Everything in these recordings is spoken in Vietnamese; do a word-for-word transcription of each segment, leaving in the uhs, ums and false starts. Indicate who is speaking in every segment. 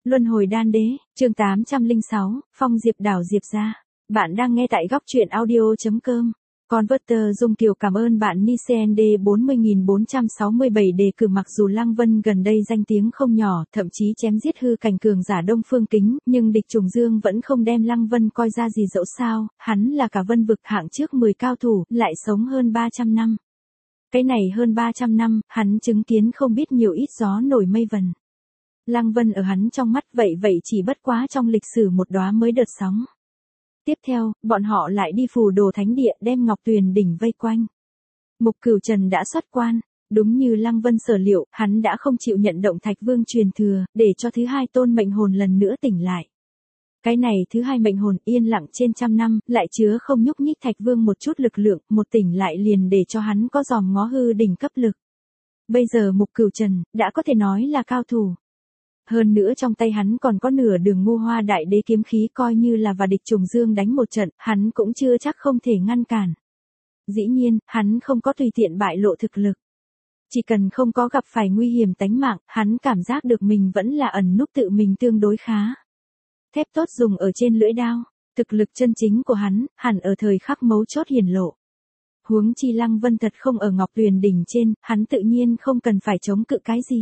Speaker 1: Luân hồi đan đế, chương tám trăm lẻ sáu, Phong Diệp đảo Diệp gia. Bạn đang nghe tại góc truyện audio.com. Converter Dung Kiều cảm ơn bạn Nicnd bốn mươi nghìn bốn trăm sáu mươi bảy đề cử. Mặc dù Lăng Vân gần đây danh tiếng không nhỏ, thậm chí chém giết hư cảnh cường giả Đông Phương Kính, nhưng địch Trùng Dương vẫn không đem Lăng Vân coi ra gì. Dẫu sao, hắn là cả Vân vực hạng trước mười cao thủ, lại sống hơn ba trăm năm. Cái này hơn ba trăm năm, hắn chứng kiến không biết nhiều ít gió nổi mây vần. Lăng Vân ở hắn trong mắt vậy vậy chỉ bất quá trong lịch sử một đóa mới đợt sóng. Tiếp theo, bọn họ lại đi Phù Đồ Thánh Địa đem Ngọc Tuyền đỉnh vây quanh. Mục Cửu Trần đã xuất quan, đúng như Lăng Vân sở liệu, hắn đã không chịu nhận động Thạch Vương truyền thừa, để cho thứ hai tôn mệnh hồn lần nữa tỉnh lại. Cái này thứ hai mệnh hồn yên lặng trên trăm năm, lại chứa không nhúc nhích Thạch Vương một chút lực lượng, một tỉnh lại liền để cho hắn có dòm ngó hư đỉnh cấp lực. Bây giờ Mục Cửu Trần đã có thể nói là cao thủ. Hơn nữa trong tay hắn còn có nửa đường Ngô Hoa Đại Đế kiếm khí, coi như là và địch Trùng Dương đánh một trận, hắn cũng chưa chắc không thể ngăn cản. Dĩ nhiên, hắn không có tùy tiện bại lộ thực lực. Chỉ cần không có gặp phải nguy hiểm tánh mạng, hắn cảm giác được mình vẫn là ẩn núp tự mình tương đối khá. Thép tốt dùng ở trên lưỡi đao, thực lực chân chính của hắn, hẳn ở thời khắc mấu chốt hiển lộ. Huống chi Lăng Vân thật không ở Ngọc Tuyền đỉnh trên, hắn tự nhiên không cần phải chống cự cái gì.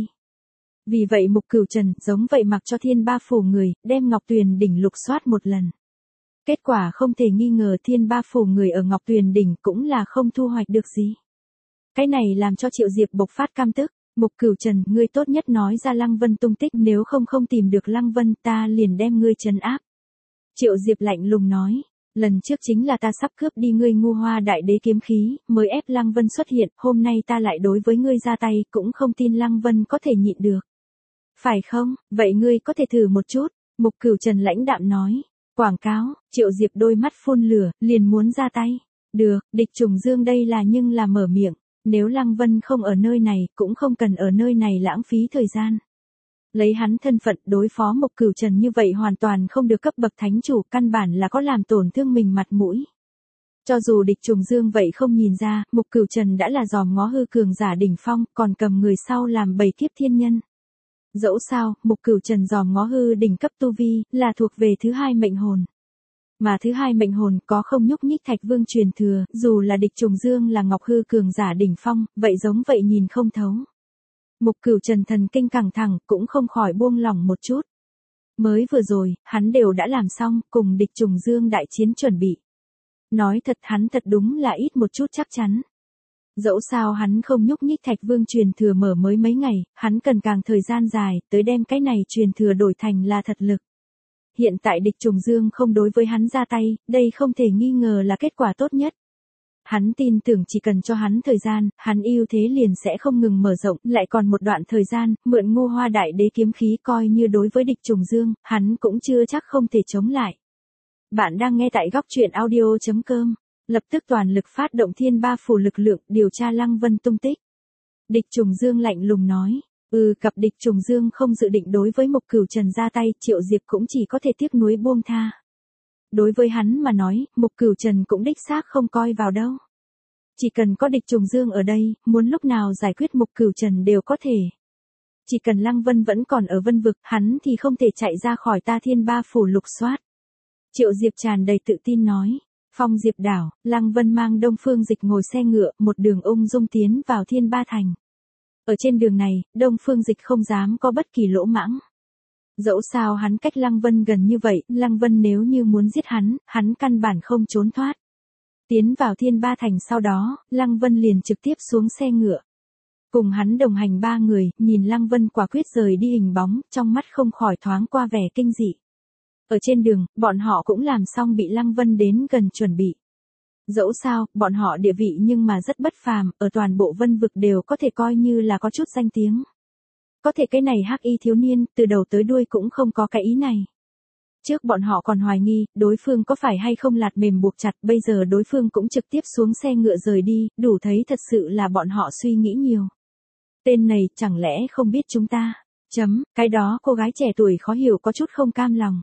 Speaker 1: Vì vậy Mục Cửu Trần giống vậy mặc cho Thiên Ba Phủ người, đem Ngọc Tuyền đỉnh lục soát một lần. Kết quả không thể nghi ngờ Thiên Ba Phủ người ở Ngọc Tuyền đỉnh cũng là không thu hoạch được gì. Cái này làm cho Triệu Diệp bộc phát căm tức. Mục Cửu Trần, ngươi tốt nhất nói ra Lăng Vân tung tích, nếu không không tìm được Lăng Vân ta liền đem ngươi trấn áp. Triệu Diệp lạnh lùng nói. Lần trước chính là ta sắp cướp đi ngươi Ngô Hoa Đại Đế kiếm khí, mới ép Lăng Vân xuất hiện, hôm nay ta lại đối với ngươi ra tay, cũng không tin Lăng Vân có thể nhịn được. Phải không, vậy ngươi có thể thử một chút, Mục Cửu Trần lãnh đạm nói. Quảng cáo, Triệu Diệp đôi mắt phun lửa, liền muốn ra tay. Được, địch Trùng Dương đây là nhưng là mở miệng, nếu Lăng Vân không ở nơi này, cũng không cần ở nơi này lãng phí thời gian. Lấy hắn thân phận đối phó Mục Cửu Trần như vậy hoàn toàn không được cấp bậc thánh chủ, căn bản là có làm tổn thương mình mặt mũi. Cho dù địch Trùng Dương vậy không nhìn ra, Mục Cửu Trần đã là dòm ngó hư cường giả đỉnh phong, còn cầm người sau làm bầy kiếp thiên nhân. Dẫu sao, Mục Cửu Trần dòm ngó hư đỉnh cấp tu vi, là thuộc về thứ hai mệnh hồn. Mà thứ hai mệnh hồn có không nhúc nhích Thạch Vương truyền thừa, dù là địch Trùng Dương là ngọc hư cường giả đỉnh phong, vậy giống vậy nhìn không thấu. Mục Cửu Trần thần kinh căng thẳng, cũng không khỏi buông lỏng một chút. Mới vừa rồi, hắn đều đã làm xong, cùng địch Trùng Dương đại chiến chuẩn bị. Nói thật hắn thật đúng là ít một chút chắc chắn. Dẫu sao hắn không nhúc nhích Thạch Vương truyền thừa mở mới mấy ngày, hắn cần càng thời gian dài, tới đem cái này truyền thừa đổi thành là thật lực. Hiện tại địch Trùng Dương không đối với hắn ra tay, đây không thể nghi ngờ là kết quả tốt nhất. Hắn tin tưởng chỉ cần cho hắn thời gian, hắn ưu thế liền sẽ không ngừng mở rộng, lại còn một đoạn thời gian, mượn Ngô Hoa Đại Đế kiếm khí coi như đối với địch Trùng Dương, hắn cũng chưa chắc không thể chống lại. Bạn đang nghe tại góc truyện audio.com. Lập tức toàn lực phát động Thiên Ba Phủ lực lượng điều tra Lăng Vân tung tích. Địch Trùng Dương lạnh lùng nói. Ừ, cặp địch Trùng Dương không dự định đối với Mục Cửu Trần ra tay, Triệu Diệp cũng chỉ có thể tiếc nuối buông tha. Đối với hắn mà nói, Mục Cửu Trần cũng đích xác không coi vào đâu. Chỉ cần có địch Trùng Dương ở đây, muốn lúc nào giải quyết Mục Cửu Trần đều có thể. Chỉ cần Lăng Vân vẫn còn ở Vân vực, hắn thì không thể chạy ra khỏi ta Thiên Ba Phủ lục soát. Triệu Diệp tràn đầy tự tin nói. Phong Diệp đảo, Lăng Vân mang Đông Phương Dịch ngồi xe ngựa, một đường ung dung tiến vào Thiên Ba Thành. Ở trên đường này, Đông Phương Dịch không dám có bất kỳ lỗ mãng. Dẫu sao hắn cách Lăng Vân gần như vậy, Lăng Vân nếu như muốn giết hắn, hắn căn bản không trốn thoát. Tiến vào Thiên Ba Thành sau đó, Lăng Vân liền trực tiếp xuống xe ngựa. Cùng hắn đồng hành ba người, nhìn Lăng Vân quả quyết rời đi hình bóng, trong mắt không khỏi thoáng qua vẻ kinh dị. Ở trên đường, bọn họ cũng làm xong bị Lăng Vân đến gần chuẩn bị. Dẫu sao, bọn họ địa vị nhưng mà rất bất phàm, ở toàn bộ Vân vực đều có thể coi như là có chút danh tiếng. Có thể cái này hắc y thiếu niên, từ đầu tới đuôi cũng không có cái ý này. Trước bọn họ còn hoài nghi, đối phương có phải hay không lạt mềm buộc chặt, bây giờ đối phương cũng trực tiếp xuống xe ngựa rời đi, đủ thấy thật sự là bọn họ suy nghĩ nhiều. Tên này chẳng lẽ không biết chúng ta? Chấm, cái đó cô gái trẻ tuổi khó hiểu có chút không cam lòng.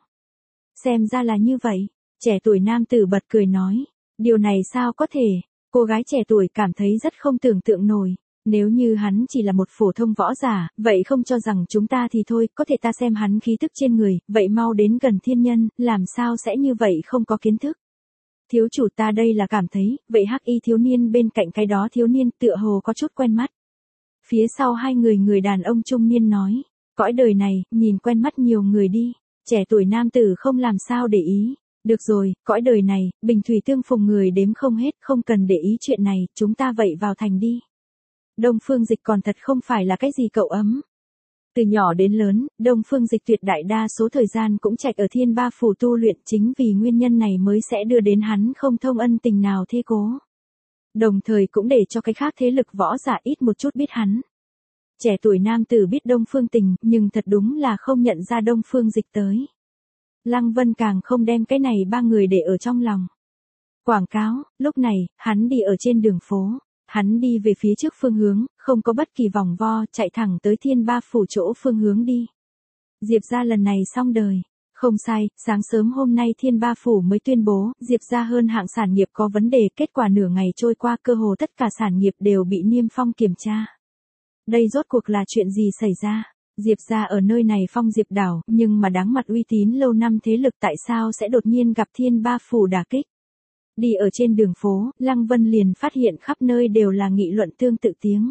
Speaker 1: Xem ra là như vậy, trẻ tuổi nam tử bật cười nói, điều này sao có thể, cô gái trẻ tuổi cảm thấy rất không tưởng tượng nổi, Nếu như hắn chỉ là một phổ thông võ giả, vậy không cho rằng chúng ta thì thôi, có thể ta xem hắn khí thức trên người, vậy mau đến gần thiên nhân, làm sao sẽ như vậy không có kiến thức. Thiếu chủ ta đây là cảm thấy, vậy hắc y thiếu niên bên cạnh cái đó thiếu niên tựa hồ có chút quen mắt. Phía sau hai người người đàn ông trung niên nói, cõi đời này, nhìn quen mắt nhiều người đi, trẻ tuổi nam tử không làm sao để ý. Được rồi, cõi đời này, bình thủy tương phùng người đếm không hết, không cần để ý chuyện này, chúng ta vậy vào thành đi. Đông Phương Dịch còn thật không phải là cái gì cậu ấm. Từ nhỏ đến lớn, Đông Phương Dịch tuyệt đại đa số thời gian cũng trạch ở Thiên Ba Phủ tu luyện, chính vì nguyên nhân này mới sẽ đưa đến hắn không thông ân tình nào thế cố. Đồng thời cũng để cho cái khác thế lực võ giả ít một chút biết hắn. Trẻ tuổi nam tử biết Đông Phương Tình, nhưng thật đúng là không nhận ra Đông Phương Dịch tới. Lăng Vân càng không đem cái này ba người để ở trong lòng. Quảng cáo, lúc này, hắn đi ở trên đường phố. Hắn đi về phía trước phương hướng, không có bất kỳ vòng vo, chạy thẳng tới Thiên Ba Phủ chỗ phương hướng đi. Diệp gia lần này xong đời. Không sai, sáng sớm hôm nay Thiên Ba Phủ mới tuyên bố, Diệp gia hơn hạng sản nghiệp có vấn đề, kết quả nửa ngày trôi qua cơ hồ tất cả sản nghiệp đều bị Niêm Phong kiểm tra. Đây rốt cuộc là chuyện gì xảy ra? Diệp gia ở nơi này phong Diệp đảo, nhưng mà đáng mặt uy tín lâu năm thế lực tại sao sẽ đột nhiên gặp Thiên Ba Phủ đả kích? Đi ở trên đường phố, Lăng Vân liền phát hiện khắp nơi đều là nghị luận tương tự tiếng.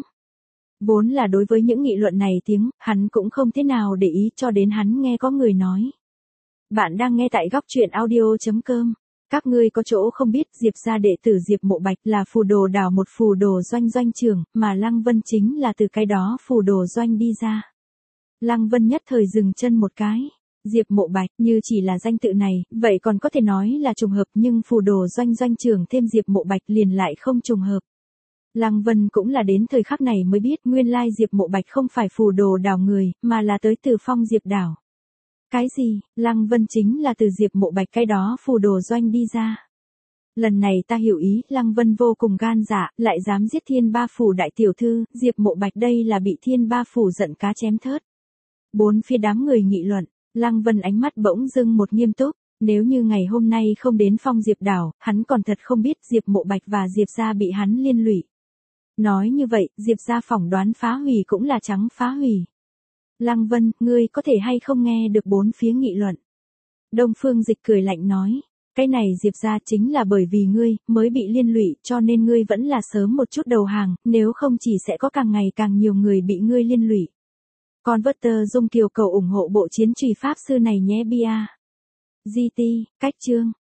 Speaker 1: Vốn là đối với những nghị luận này tiếng, hắn cũng không thế nào để ý cho đến hắn nghe có người nói. Bạn đang nghe tại góc truyện audio.com. Các ngươi có chỗ không biết Diệp gia đệ tử Diệp Mộ Bạch là phù đồ đảo một phù đồ doanh doanh trưởng, mà Lăng Vân chính là từ cái đó phù đồ doanh đi ra. Lăng Vân nhất thời dừng chân một cái. Diệp Mộ Bạch như chỉ là danh tự này, vậy còn có thể nói là trùng hợp, nhưng phù đồ doanh doanh trưởng thêm Diệp Mộ Bạch liền lại không trùng hợp. Lăng Vân cũng là đến thời khắc này mới biết nguyên lai Diệp Mộ Bạch không phải phù đồ đảo người, mà là tới từ phong Diệp đảo. Cái gì, Lăng Vân chính là từ Diệp Mộ Bạch cái đó phù đồ doanh đi ra. Lần này ta hiểu ý, Lăng Vân vô cùng gan dạ, lại dám giết Thiên Ba Phủ đại tiểu thư, Diệp Mộ Bạch đây là bị Thiên Ba Phủ giận cá chém thớt. Bốn phía đám người nghị luận, Lăng Vân ánh mắt bỗng dưng một nghiêm túc, nếu như ngày hôm nay không đến phong Diệp đảo, hắn còn thật không biết Diệp Mộ Bạch và Diệp gia bị hắn liên lụy. Nói như vậy, Diệp gia phỏng đoán phá hủy cũng là trắng phá hủy. Lăng Vân, ngươi có thể hay không nghe được bốn phía nghị luận? Đông Phương Dịch cười lạnh nói, cái này Diệp gia chính là bởi vì ngươi, mới bị liên lụy, cho nên ngươi vẫn là sớm một chút đầu hàng, nếu không chỉ sẽ có càng ngày càng nhiều người bị ngươi liên lụy. Converter Dung Kiều cầu ủng hộ bộ chiến trùy pháp sư này nhé bia. giê tê, cách chương.